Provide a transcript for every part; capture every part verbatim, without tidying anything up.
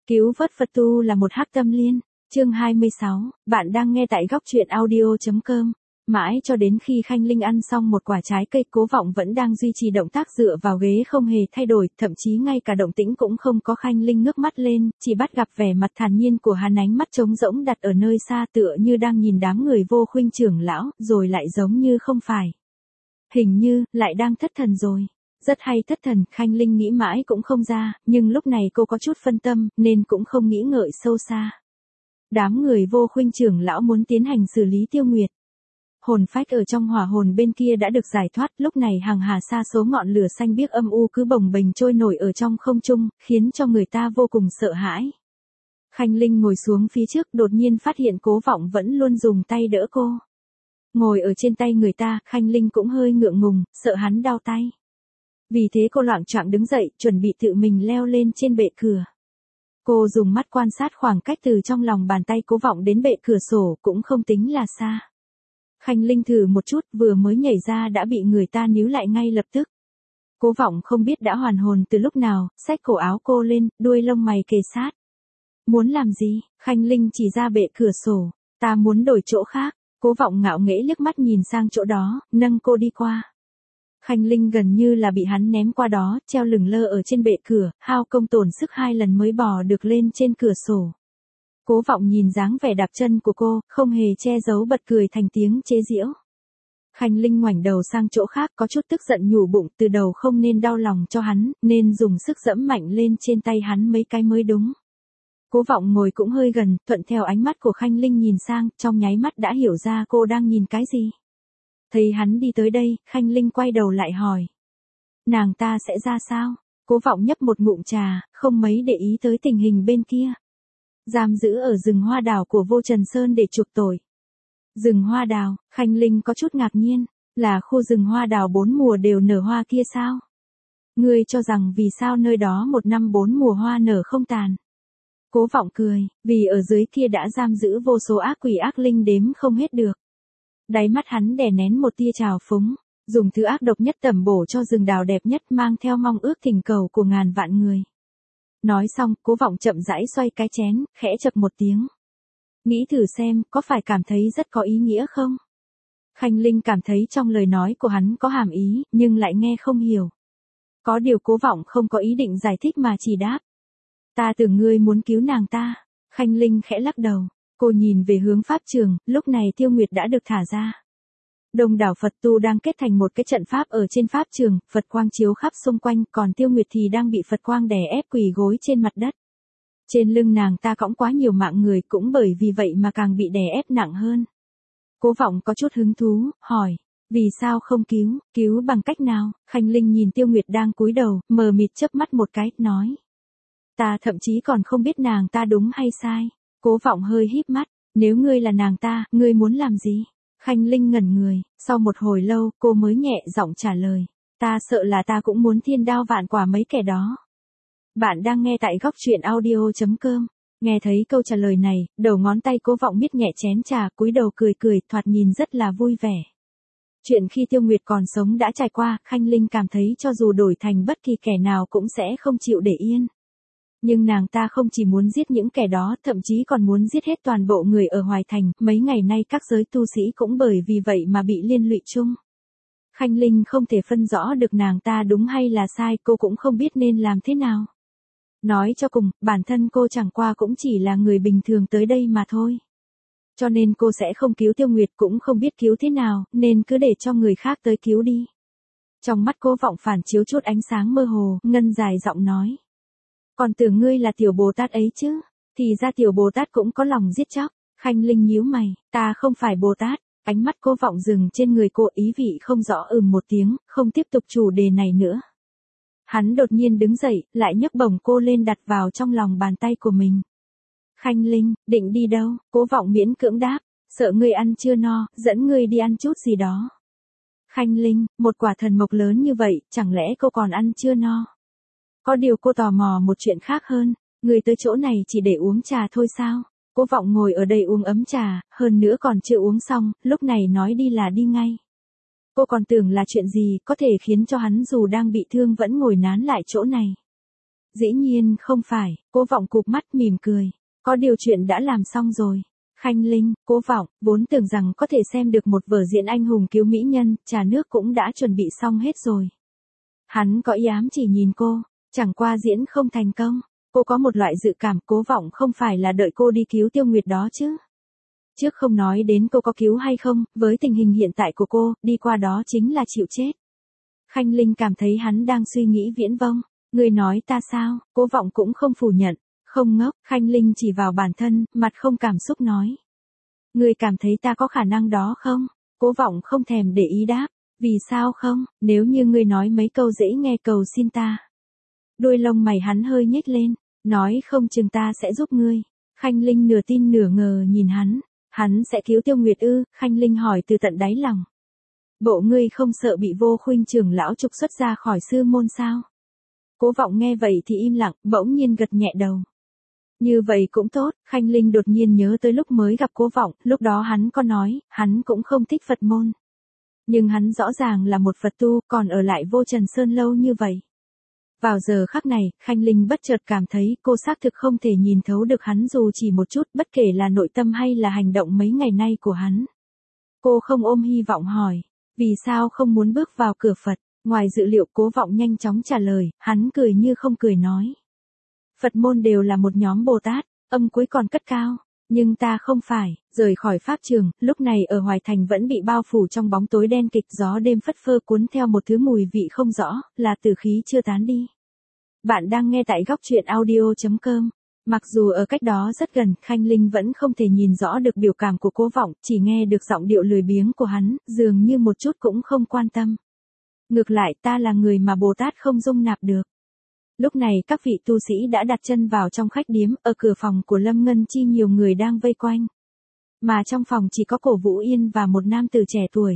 Cứu vớt Phật tu là một hắc tâm liên. Chương hai mươi sáu, bạn đang nghe tại góc truyện audio chấm com. Mãi cho đến khi Khanh Linh ăn xong một quả trái cây, Cố Vọng vẫn đang duy trì động tác dựa vào ghế không hề thay đổi, thậm chí ngay cả động tĩnh cũng không có. Khanh Linh ngước mắt lên, chỉ bắt gặp vẻ mặt thản nhiên của hắn, ánh mắt trống rỗng đặt ở nơi xa, tựa như đang nhìn đám người Vô Khuynh trưởng lão, rồi lại giống như không phải. Hình như, lại đang thất thần rồi. Rất hay thất thần, Khanh Linh nghĩ mãi cũng không ra, nhưng lúc này cô có chút phân tâm, nên cũng không nghĩ ngợi sâu xa. Đám người Vô Khuynh trưởng lão muốn tiến hành xử lý Tiêu Nguyệt. Hồn phách ở trong hỏa hồn bên kia đã được giải thoát, lúc này hàng hà sa số ngọn lửa xanh biếc âm u cứ bồng bềnh trôi nổi ở trong không trung, khiến cho người ta vô cùng sợ hãi. Khanh Linh ngồi xuống phía trước, đột nhiên phát hiện Cố Vọng vẫn luôn dùng tay đỡ cô. Ngồi ở trên tay người ta, Khanh Linh cũng hơi ngượng ngùng, sợ hắn đau tay. Vì thế cô loạng choạng đứng dậy, chuẩn bị tự mình leo lên trên bệ cửa. Cô dùng mắt quan sát khoảng cách từ trong lòng bàn tay Cố Vọng đến bệ cửa sổ, cũng không tính là xa. Khanh Linh thử một chút, vừa mới nhảy ra đã bị người ta níu lại ngay lập tức. Cố Vọng không biết đã hoàn hồn từ lúc nào, xách cổ áo cô lên, đuôi lông mày kề sát. Muốn làm gì? Khanh Linh chỉ ra bệ cửa sổ. Ta muốn đổi chỗ khác. Cố Vọng ngạo nghễ liếc mắt nhìn sang chỗ đó, nâng cô đi qua. Khanh Linh gần như là bị hắn ném qua đó, treo lửng lơ ở trên bệ cửa, hao công tổn sức hai lần mới bò được lên trên cửa sổ. Cố Vọng nhìn dáng vẻ đạp chân của cô, không hề che giấu, bật cười thành tiếng chế giễu. Khanh Linh ngoảnh đầu sang chỗ khác, có chút tức giận nhủ bụng, từ đầu không nên đau lòng cho hắn, nên dùng sức giẫm mạnh lên trên tay hắn mấy cái mới đúng. Cố Vọng ngồi cũng hơi gần, thuận theo ánh mắt của Khanh Linh nhìn sang, trong nháy mắt đã hiểu ra cô đang nhìn cái gì. Thấy hắn đi tới đây, Khanh Linh quay đầu lại hỏi. Nàng ta sẽ ra sao? Cố Vọng nhấp một ngụm trà, không mấy để ý tới tình hình bên kia. Giam giữ ở rừng hoa đào của Vô Trần Sơn để chuộc tội. Rừng hoa đào, Khanh Linh có chút ngạc nhiên, là khu rừng hoa đào bốn mùa đều nở hoa kia sao? Ngươi cho rằng vì sao nơi đó một năm bốn mùa hoa nở không tàn? Cố Vọng cười, vì ở dưới kia đã giam giữ vô số ác quỷ ác linh đếm không hết được. Đáy mắt hắn đè nén một tia trào phúng, dùng thứ ác độc nhất tẩm bổ cho rừng đào đẹp nhất, mang theo mong ước thỉnh cầu của ngàn vạn người. Nói xong, Cố Vọng chậm rãi xoay cái chén, khẽ chập một tiếng. Nghĩ thử xem, có phải cảm thấy rất có ý nghĩa không? Khanh Linh cảm thấy trong lời nói của hắn có hàm ý, nhưng lại nghe không hiểu. Có điều Cố Vọng không có ý định giải thích mà chỉ đáp. Ta tưởng ngươi muốn cứu nàng ta. Khanh Linh khẽ lắc đầu. Cô nhìn về hướng pháp trường, lúc này Tiêu Nguyệt đã được thả ra. Đông đảo Phật tu đang kết thành một cái trận pháp ở trên pháp trường, Phật quang chiếu khắp xung quanh, còn Tiêu Nguyệt thì đang bị Phật quang đè ép quỳ gối trên mặt đất. Trên lưng nàng ta cõng quá nhiều mạng người, cũng bởi vì vậy mà càng bị đè ép nặng hơn. Cố Vọng có chút hứng thú, hỏi, vì sao không cứu, cứu bằng cách nào? Khanh Linh nhìn Tiêu Nguyệt đang cúi đầu, mờ mịt chớp mắt một cái, nói. Ta thậm chí còn không biết nàng ta đúng hay sai. Cố Vọng hơi híp mắt, nếu ngươi là nàng ta, ngươi muốn làm gì? Khanh Linh ngẩn người, sau một hồi lâu, cô mới nhẹ giọng trả lời. Ta sợ là ta cũng muốn thiên đao vạn quả mấy kẻ đó. Bạn đang nghe tại góc truyện audio chấm com. Nghe thấy câu trả lời này, đầu ngón tay Cố Vọng miết nhẹ chén trà, cúi đầu cười cười, thoạt nhìn rất là vui vẻ. Chuyện khi Tiêu Nguyệt còn sống đã trải qua, Khanh Linh cảm thấy cho dù đổi thành bất kỳ kẻ nào cũng sẽ không chịu để yên. Nhưng nàng ta không chỉ muốn giết những kẻ đó, thậm chí còn muốn giết hết toàn bộ người ở Hoài Thành, mấy ngày nay các giới tu sĩ cũng bởi vì vậy mà bị liên lụy chung. Khanh Linh không thể phân rõ được nàng ta đúng hay là sai, cô cũng không biết nên làm thế nào. Nói cho cùng, bản thân cô chẳng qua cũng chỉ là người bình thường tới đây mà thôi. Cho nên cô sẽ không cứu Tiêu Nguyệt, cũng không biết cứu thế nào, nên cứ để cho người khác tới cứu đi. Trong mắt Cố Vọng phản chiếu chút ánh sáng mơ hồ, ngân dài giọng nói. Còn tưởng ngươi là tiểu Bồ Tát ấy chứ, thì ra tiểu Bồ Tát cũng có lòng giết chóc. Khanh Linh nhíu mày, ta không phải Bồ Tát. Ánh mắt Cố Vọng dừng trên người cô, ý vị không rõ ừm một tiếng, không tiếp tục chủ đề này nữa. Hắn đột nhiên đứng dậy, lại nhấc bổng cô lên đặt vào trong lòng bàn tay của mình. Khanh Linh, định đi đâu? Cố Vọng miễn cưỡng đáp, sợ ngươi ăn chưa no, dẫn ngươi đi ăn chút gì đó. Khanh Linh, một quả thần mộc lớn như vậy, chẳng lẽ cô còn ăn chưa no? Có điều cô tò mò một chuyện khác hơn, người tới chỗ này chỉ để uống trà thôi sao? Cố Vọng ngồi ở đây uống ấm trà, hơn nữa còn chưa uống xong, lúc này nói đi là đi ngay. Cô còn tưởng là chuyện gì có thể khiến cho hắn dù đang bị thương vẫn ngồi nán lại chỗ này. Dĩ nhiên không phải, Cố Vọng cụp mắt mỉm cười. Có điều chuyện đã làm xong rồi. Khanh Linh, Cố Vọng, vốn tưởng rằng có thể xem được một vở diễn anh hùng cứu mỹ nhân, trà nước cũng đã chuẩn bị xong hết rồi. Hắn có ý ám chỉ nhìn cô, chẳng qua diễn không thành công. Cô có một loại dự cảm Cố Vọng không phải là đợi cô đi cứu Tiêu Nguyệt đó chứ. Trước không nói đến cô có cứu hay không, với tình hình hiện tại của cô, đi qua đó chính là chịu chết. Khanh Linh cảm thấy hắn đang suy nghĩ viễn vông. Người nói ta sao, Cố Vọng cũng không phủ nhận. Không ngốc, Khanh Linh chỉ vào bản thân, mặt không cảm xúc nói. Người cảm thấy ta có khả năng đó không? Cố Vọng không thèm để ý đáp. Vì sao không, nếu như ngươi nói mấy câu dễ nghe cầu xin ta. Đuôi lông mày hắn hơi nhếch lên, nói không chừng ta sẽ giúp ngươi. Khanh Linh nửa tin nửa ngờ nhìn hắn. Hắn sẽ cứu Tiêu Nguyệt ư? Khanh Linh hỏi từ tận đáy lòng. Bộ ngươi không sợ bị Vô Khuynh trưởng lão trục xuất ra khỏi sư môn sao? Cố Vọng nghe vậy thì im lặng, bỗng nhiên gật nhẹ đầu. Như vậy cũng tốt, Khanh Linh đột nhiên nhớ tới lúc mới gặp Cố Vọng, lúc đó hắn có nói, hắn cũng không thích Phật môn. Nhưng hắn rõ ràng là một Phật tu, còn ở lại Vô Trần Sơn lâu như vậy. Vào giờ khắc này, Khanh Linh bất chợt cảm thấy cô xác thực không thể nhìn thấu được hắn dù chỉ một chút, bất kể là nội tâm hay là hành động mấy ngày nay của hắn. Cô không ôm hy vọng hỏi, vì sao không muốn bước vào cửa Phật? Ngoài dự liệu Cố Vọng nhanh chóng trả lời, hắn cười như không cười nói. Phật môn đều là một nhóm Bồ Tát, âm cuối còn cất cao. Nhưng ta không phải, rời khỏi pháp trường, lúc này ở Hoài Thành vẫn bị bao phủ trong bóng tối đen kịch, gió đêm phất phơ cuốn theo một thứ mùi vị không rõ, là tử khí chưa tán đi. Bạn đang nghe tại góc truyện audio chấm com. Mặc dù ở cách đó rất gần, Khanh Linh vẫn không thể nhìn rõ được biểu cảm của Cố Vọng, chỉ nghe được giọng điệu lười biếng của hắn, dường như một chút cũng không quan tâm. Ngược lại ta là người mà Bồ Tát không dung nạp được. Lúc này các vị tu sĩ đã đặt chân vào trong khách điếm, ở cửa phòng của Lâm Ngân Chi nhiều người đang vây quanh. Mà trong phòng chỉ có Cổ Vũ Yên và một nam tử trẻ tuổi.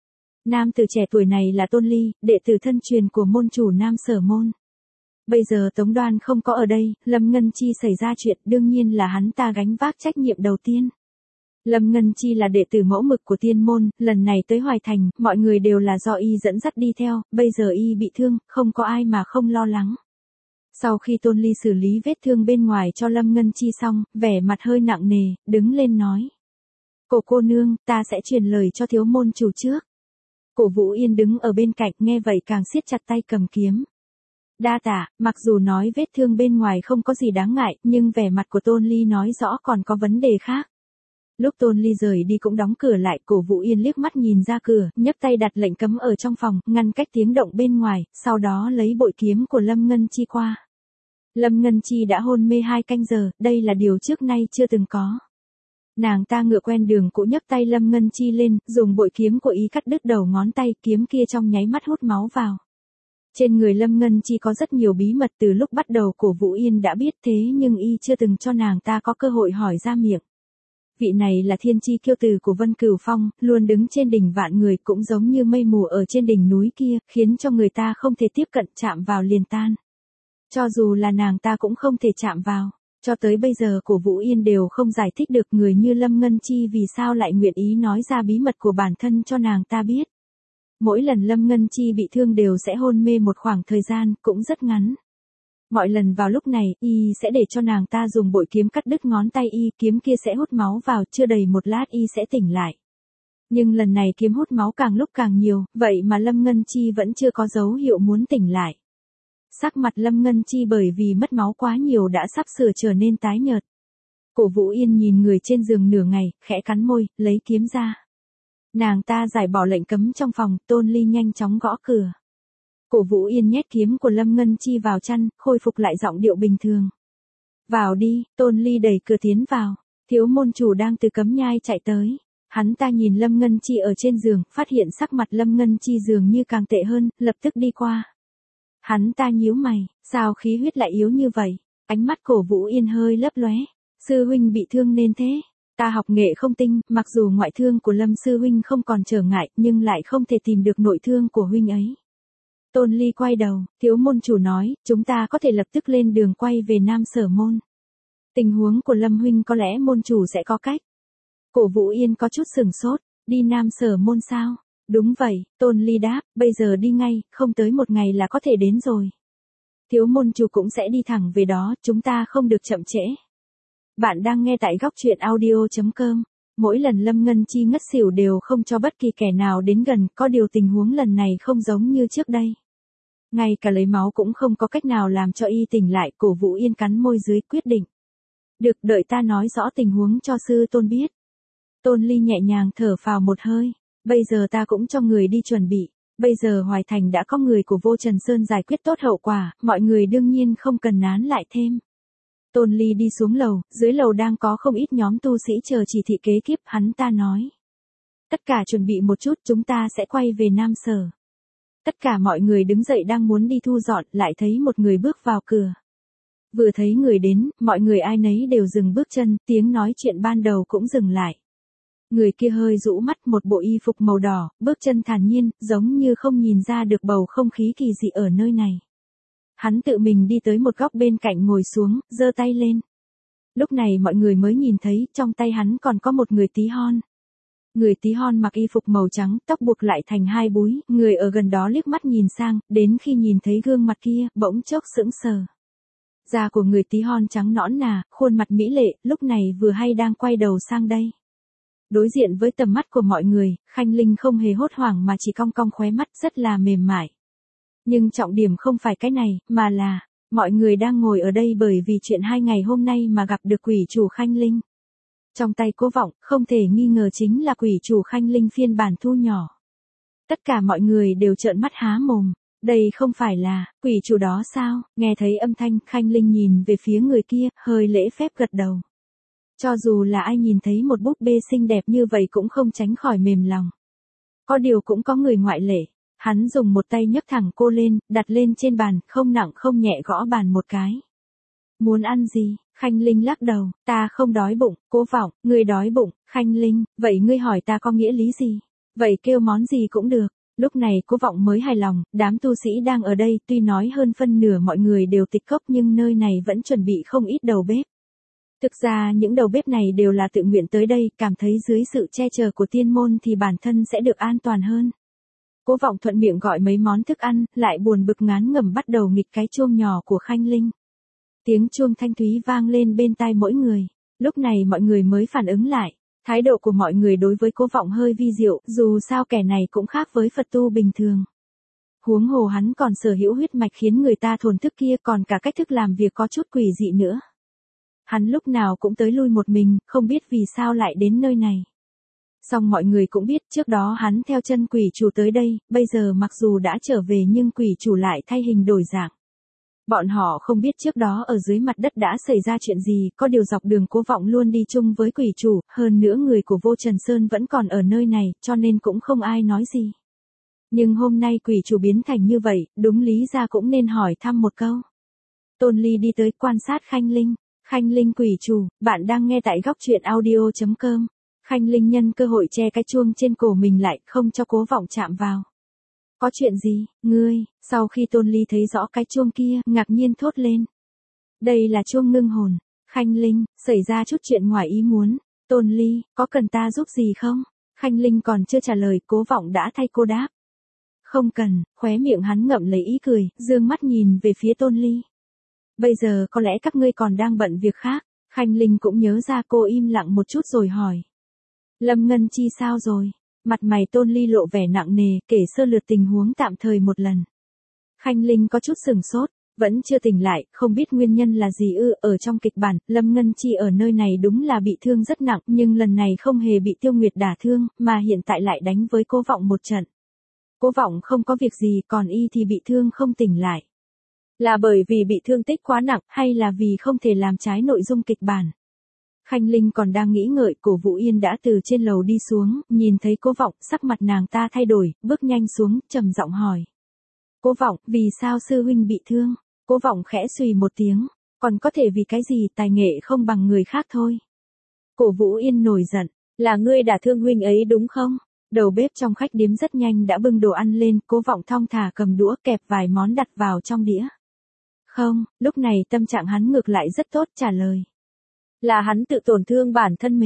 Nam tử trẻ tuổi này là Tôn Ly, đệ tử thân truyền của môn chủ Nam Sở Môn. Bây giờ Tống Đoan không có ở đây, Lâm Ngân Chi xảy ra chuyện, đương nhiên là hắn ta gánh vác trách nhiệm đầu tiên. Lâm Ngân Chi là đệ tử mẫu mực của tiên môn, lần này tới Hoài Thành, mọi người đều là do y dẫn dắt đi theo, bây giờ y bị thương, không có ai mà không lo lắng. Sau khi Tôn Ly xử lý vết thương bên ngoài cho Lâm Ngân Chi xong, vẻ mặt hơi nặng nề, đứng lên nói. Cổ cô nương, ta sẽ truyền lời cho thiếu môn chủ trước. Cổ Vũ Yên đứng ở bên cạnh nghe vậy càng siết chặt tay cầm kiếm. Đa tạ, mặc dù nói vết thương bên ngoài không có gì đáng ngại, nhưng vẻ mặt của Tôn Ly nói rõ còn có vấn đề khác. Lúc Tôn Ly rời đi cũng đóng cửa lại, Cổ Vũ Yên liếc mắt nhìn ra cửa, nhấc tay đặt lệnh cấm ở trong phòng, ngăn cách tiếng động bên ngoài, sau đó lấy bội kiếm của Lâm Ngân Chi qua. Lâm Ngân Chi đã hôn mê hai canh giờ, đây là điều trước nay chưa từng có. Nàng ta ngựa quen đường cũ nhấc tay Lâm Ngân Chi lên, dùng bội kiếm của y cắt đứt đầu ngón tay, kiếm kia trong nháy mắt hút máu vào. Trên người Lâm Ngân Chi có rất nhiều bí mật từ lúc bắt đầu Cổ Vũ Yên đã biết thế nhưng y chưa từng cho nàng ta có cơ hội hỏi ra miệng. Vị này là thiên chi kiêu tử của Vân Cửu Phong, luôn đứng trên đỉnh vạn người cũng giống như mây mù ở trên đỉnh núi kia, khiến cho người ta không thể tiếp cận chạm vào liền tan. Cho dù là nàng ta cũng không thể chạm vào. Cho tới bây giờ Cổ Vũ Yên đều không giải thích được người như Lâm Ngân Chi vì sao lại nguyện ý nói ra bí mật của bản thân cho nàng ta biết. Mỗi lần Lâm Ngân Chi bị thương đều sẽ hôn mê một khoảng thời gian, cũng rất ngắn. Mọi lần vào lúc này, y sẽ để cho nàng ta dùng bội kiếm cắt đứt ngón tay y, kiếm kia sẽ hút máu vào, chưa đầy một lát y sẽ tỉnh lại. Nhưng lần này kiếm hút máu càng lúc càng nhiều, vậy mà Lâm Ngân Chi vẫn chưa có dấu hiệu muốn tỉnh lại. Sắc mặt Lâm Ngân Chi bởi vì mất máu quá nhiều đã sắp sửa trở nên tái nhợt. Cổ Vũ Yên nhìn người trên giường nửa ngày, khẽ cắn môi, lấy kiếm ra. Nàng ta giải bỏ lệnh cấm trong phòng, Tôn Ly nhanh chóng gõ cửa. Cổ Vũ Yên nhét kiếm của Lâm Ngân Chi vào chăn, khôi phục lại giọng điệu bình thường. Vào đi, Tôn Ly đẩy cửa tiến vào. Thiếu môn chủ đang từ cấm nhai chạy tới. Hắn ta nhìn Lâm Ngân Chi ở trên giường, phát hiện sắc mặt Lâm Ngân Chi dường như càng tệ hơn, lập tức đi qua. Hắn ta nhíu mày, sao khí huyết lại yếu như vậy? Ánh mắt Cổ Vũ Yên hơi lấp lóe. Sư huynh bị thương nên thế. Ta học nghệ không tinh, mặc dù ngoại thương của Lâm sư huynh không còn trở ngại, nhưng lại không thể tìm được nội thương của huynh ấy. Tôn Ly quay đầu, thiếu môn chủ nói, chúng ta có thể lập tức lên đường quay về Nam Sở Môn. Tình huống của Lâm huynh có lẽ môn chủ sẽ có cách. Cổ Vũ Yên có chút sửng sốt, đi Nam Sở Môn sao? Đúng vậy, Tôn Ly đáp, bây giờ đi ngay, không tới một ngày là có thể đến rồi. Thiếu môn chủ cũng sẽ đi thẳng về đó, chúng ta không được chậm trễ. Bạn đang nghe tại góc truyện audio chấm com. Mỗi lần Lâm Ngân Chi ngất xỉu đều không cho bất kỳ kẻ nào đến gần, có điều tình huống lần này không giống như trước đây. Ngay cả lấy máu cũng không có cách nào làm cho y tỉnh lại, Cổ Vũ Yên cắn môi dưới quyết định. Được, đợi ta nói rõ tình huống cho sư tôn biết. Tôn Ly nhẹ nhàng thở phào một hơi, bây giờ ta cũng cho người đi chuẩn bị. Bây giờ Hoài Thành đã có người của Vô Trần Sơn giải quyết tốt hậu quả, mọi người đương nhiên không cần nán lại thêm. Tôn Ly đi xuống lầu, dưới lầu đang có không ít nhóm tu sĩ chờ chỉ thị kế tiếp, hắn ta nói. Tất cả chuẩn bị một chút, chúng ta sẽ quay về Nam Sở. Tất cả mọi người đứng dậy đang muốn đi thu dọn, lại thấy một người bước vào cửa. Vừa thấy người đến, mọi người ai nấy đều dừng bước chân, tiếng nói chuyện ban đầu cũng dừng lại. Người kia hơi rũ mắt, một bộ y phục màu đỏ, bước chân thản nhiên, giống như không nhìn ra được bầu không khí kỳ dị ở nơi này. Hắn tự mình đi tới một góc bên cạnh ngồi xuống, giơ tay lên. Lúc này mọi người mới nhìn thấy, trong tay hắn còn có một người tí hon. Người tí hon mặc y phục màu trắng, tóc buộc lại thành hai búi, người ở gần đó liếc mắt nhìn sang, đến khi nhìn thấy gương mặt kia, bỗng chốc sững sờ. Da của người tí hon trắng nõn nà, khuôn mặt mỹ lệ, lúc này vừa hay đang quay đầu sang đây. Đối diện với tầm mắt của mọi người, Khanh Linh không hề hốt hoảng mà chỉ cong cong khóe mắt, rất là mềm mại. Nhưng trọng điểm không phải cái này, mà là, mọi người đang ngồi ở đây bởi vì chuyện hai ngày hôm nay mà gặp được quỷ chủ Khanh Linh. Trong tay Cố Vọng, không thể nghi ngờ chính là quỷ chủ Khanh Linh phiên bản thu nhỏ. Tất cả mọi người đều trợn mắt há mồm, đây không phải là, quỷ chủ đó sao? Nghe thấy âm thanh, Khanh Linh nhìn về phía người kia, hơi lễ phép gật đầu. Cho dù là ai nhìn thấy một búp bê xinh đẹp như vậy cũng không tránh khỏi mềm lòng. Có điều cũng có người ngoại lệ. Hắn dùng một tay nhấc thẳng cô lên, đặt lên trên bàn, không nặng không nhẹ gõ bàn một cái. Muốn ăn gì? Khanh Linh lắc đầu, ta không đói bụng. Cố Vọng, ngươi đói bụng. Khanh Linh, vậy ngươi hỏi ta có nghĩa lý gì? Vậy kêu món gì cũng được. Lúc này Cố Vọng mới hài lòng, đám tu sĩ đang ở đây tuy nói hơn phân nửa mọi người đều tịch cốc nhưng nơi này vẫn chuẩn bị không ít đầu bếp. Thực ra những đầu bếp này đều là tự nguyện tới đây, cảm thấy dưới sự che chở của tiên môn thì bản thân sẽ được an toàn hơn. Cố Vọng thuận miệng gọi mấy món thức ăn, lại buồn bực ngán ngẩm bắt đầu nghịch cái chuông nhỏ của Khanh Linh. Tiếng chuông thanh thúy vang lên bên tai mỗi người. Lúc này mọi người mới phản ứng lại. Thái độ của mọi người đối với Cố Vọng hơi vi diệu, dù sao kẻ này cũng khác với Phật tu bình thường. Huống hồ hắn còn sở hữu huyết mạch khiến người ta thổn thức kia, còn cả cách thức làm việc có chút quỷ dị nữa. Hắn lúc nào cũng tới lui một mình, không biết vì sao lại đến nơi này. Song mọi người cũng biết trước đó hắn theo chân quỷ chủ tới đây, bây giờ mặc dù đã trở về nhưng quỷ chủ lại thay hình đổi dạng. Bọn họ không biết trước đó ở dưới mặt đất đã xảy ra chuyện gì, có điều dọc đường Cố Vọng luôn đi chung với quỷ chủ, hơn nữa người của Vô Trần Sơn vẫn còn ở nơi này, cho nên cũng không ai nói gì. Nhưng hôm nay quỷ chủ biến thành như vậy, đúng lý ra cũng nên hỏi thăm một câu. Tôn Ly đi tới quan sát Khanh Linh. Khanh Linh quỷ chủ, bạn đang nghe tại góc truyện audio chấm com. Khanh Linh nhân cơ hội che cái chuông trên cổ mình lại, không cho Cố Vọng chạm vào. Có chuyện gì, ngươi? Sau khi Tôn Ly thấy rõ cái chuông kia, ngạc nhiên thốt lên. Đây là chuông ngưng hồn. Khanh Linh, xảy ra chút chuyện ngoài ý muốn. Tôn Ly, có cần ta giúp gì không? Khanh Linh còn chưa trả lời, Cố Vọng đã thay cô đáp. Không cần, khóe miệng hắn ngậm lấy ý cười, dương mắt nhìn về phía Tôn Ly. Bây giờ có lẽ các ngươi còn đang bận việc khác. Khanh Linh cũng nhớ ra, cô im lặng một chút rồi hỏi. Lâm Ngân Chi sao rồi? Mặt mày Tôn Ly lộ vẻ nặng nề, kể sơ lược tình huống tạm thời một lần. Khanh Linh có chút sừng sốt, vẫn chưa tỉnh lại, không biết nguyên nhân là gì ư. Ở trong kịch bản, Lâm Ngân Chi ở nơi này đúng là bị thương rất nặng, nhưng lần này không hề bị Tiêu Nguyệt đả thương, mà hiện tại lại đánh với Cố Vọng một trận. Cố Vọng không có việc gì, còn y thì bị thương không tỉnh lại. Là bởi vì bị thương tích quá nặng, hay là vì không thể làm trái nội dung kịch bản? Khanh Linh còn đang nghĩ ngợi, Cổ Vũ Yên đã từ trên lầu đi xuống, nhìn thấy Cố Vọng, sắc mặt nàng ta thay đổi, bước nhanh xuống, trầm giọng hỏi. Cố Vọng, vì sao sư huynh bị thương? Cố Vọng khẽ xùy một tiếng, còn có thể vì cái gì, tài nghệ không bằng người khác thôi. Cổ Vũ Yên nổi giận, là ngươi đã thương huynh ấy đúng không? Đầu bếp trong khách điếm rất nhanh đã bưng đồ ăn lên, Cố Vọng thong thả cầm đũa kẹp vài món đặt vào trong đĩa. Không, lúc này tâm trạng hắn ngược lại rất tốt, trả lời. Là hắn tự tổn thương bản thân mình.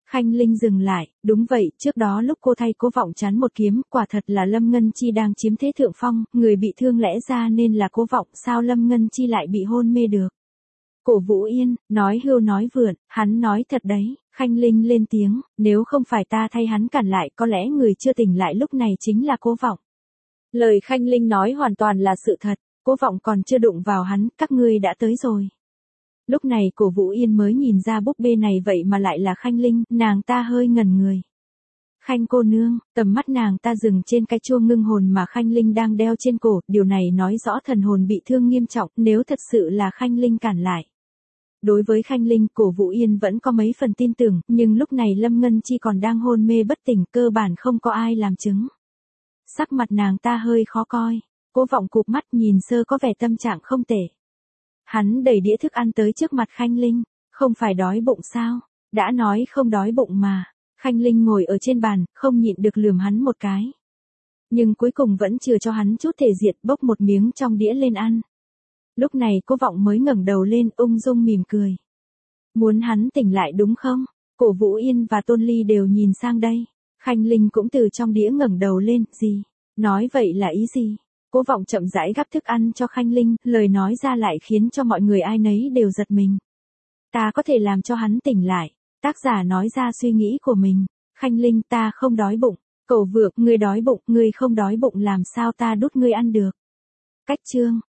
Khanh Linh dừng lại, đúng vậy, trước đó lúc cô thay Cố Vọng chắn một kiếm, quả thật là Lâm Ngân Chi đang chiếm thế thượng phong, người bị thương lẽ ra nên là Cố Vọng, sao Lâm Ngân Chi lại bị hôn mê được. Cổ Vũ Yên, nói hưu nói vượn, hắn nói thật đấy, Khanh Linh lên tiếng, nếu không phải ta thay hắn cản lại có lẽ người chưa tỉnh lại lúc này chính là Cố Vọng. Lời Khanh Linh nói hoàn toàn là sự thật, Cố Vọng còn chưa đụng vào hắn, các ngươi đã tới rồi. Lúc này Cổ Vũ Yên mới nhìn ra búp bê này vậy mà lại là Khanh Linh, nàng ta hơi ngẩn người. Khanh cô nương, tầm mắt nàng ta dừng trên cái chuông ngưng hồn mà Khanh Linh đang đeo trên cổ, điều này nói rõ thần hồn bị thương nghiêm trọng, nếu thật sự là Khanh Linh cản lại. Đối với Khanh Linh, Cổ Vũ Yên vẫn có mấy phần tin tưởng, nhưng lúc này Lâm Ngân Chi còn đang hôn mê bất tỉnh, cơ bản không có ai làm chứng. Sắc mặt nàng ta hơi khó coi, Cố Vọng cụp mắt nhìn sơ có vẻ tâm trạng không tệ. Hắn đẩy đĩa thức ăn tới trước mặt Khanh Linh, không phải đói bụng sao, đã nói không đói bụng mà. Khanh Linh ngồi ở trên bàn, không nhịn được lườm hắn một cái. Nhưng cuối cùng vẫn chưa cho hắn chút thể diện, bốc một miếng trong đĩa lên ăn. Lúc này Cố Vọng mới ngẩng đầu lên, ung dung mỉm cười. Muốn hắn tỉnh lại đúng không? Cổ Vũ Yên và Tôn Ly đều nhìn sang đây. Khanh Linh cũng từ trong đĩa ngẩng đầu lên, gì? Nói vậy là ý gì? Cố Vọng chậm rãi gắp thức ăn cho Khanh Linh, lời nói ra lại khiến cho mọi người ai nấy đều giật mình. Ta có thể làm cho hắn tỉnh lại. Tác giả nói ra suy nghĩ của mình. Khanh Linh, ta không đói bụng. Cẩu Vược, ngươi đói bụng, ngươi không đói bụng làm sao ta đút ngươi ăn được. Cách chương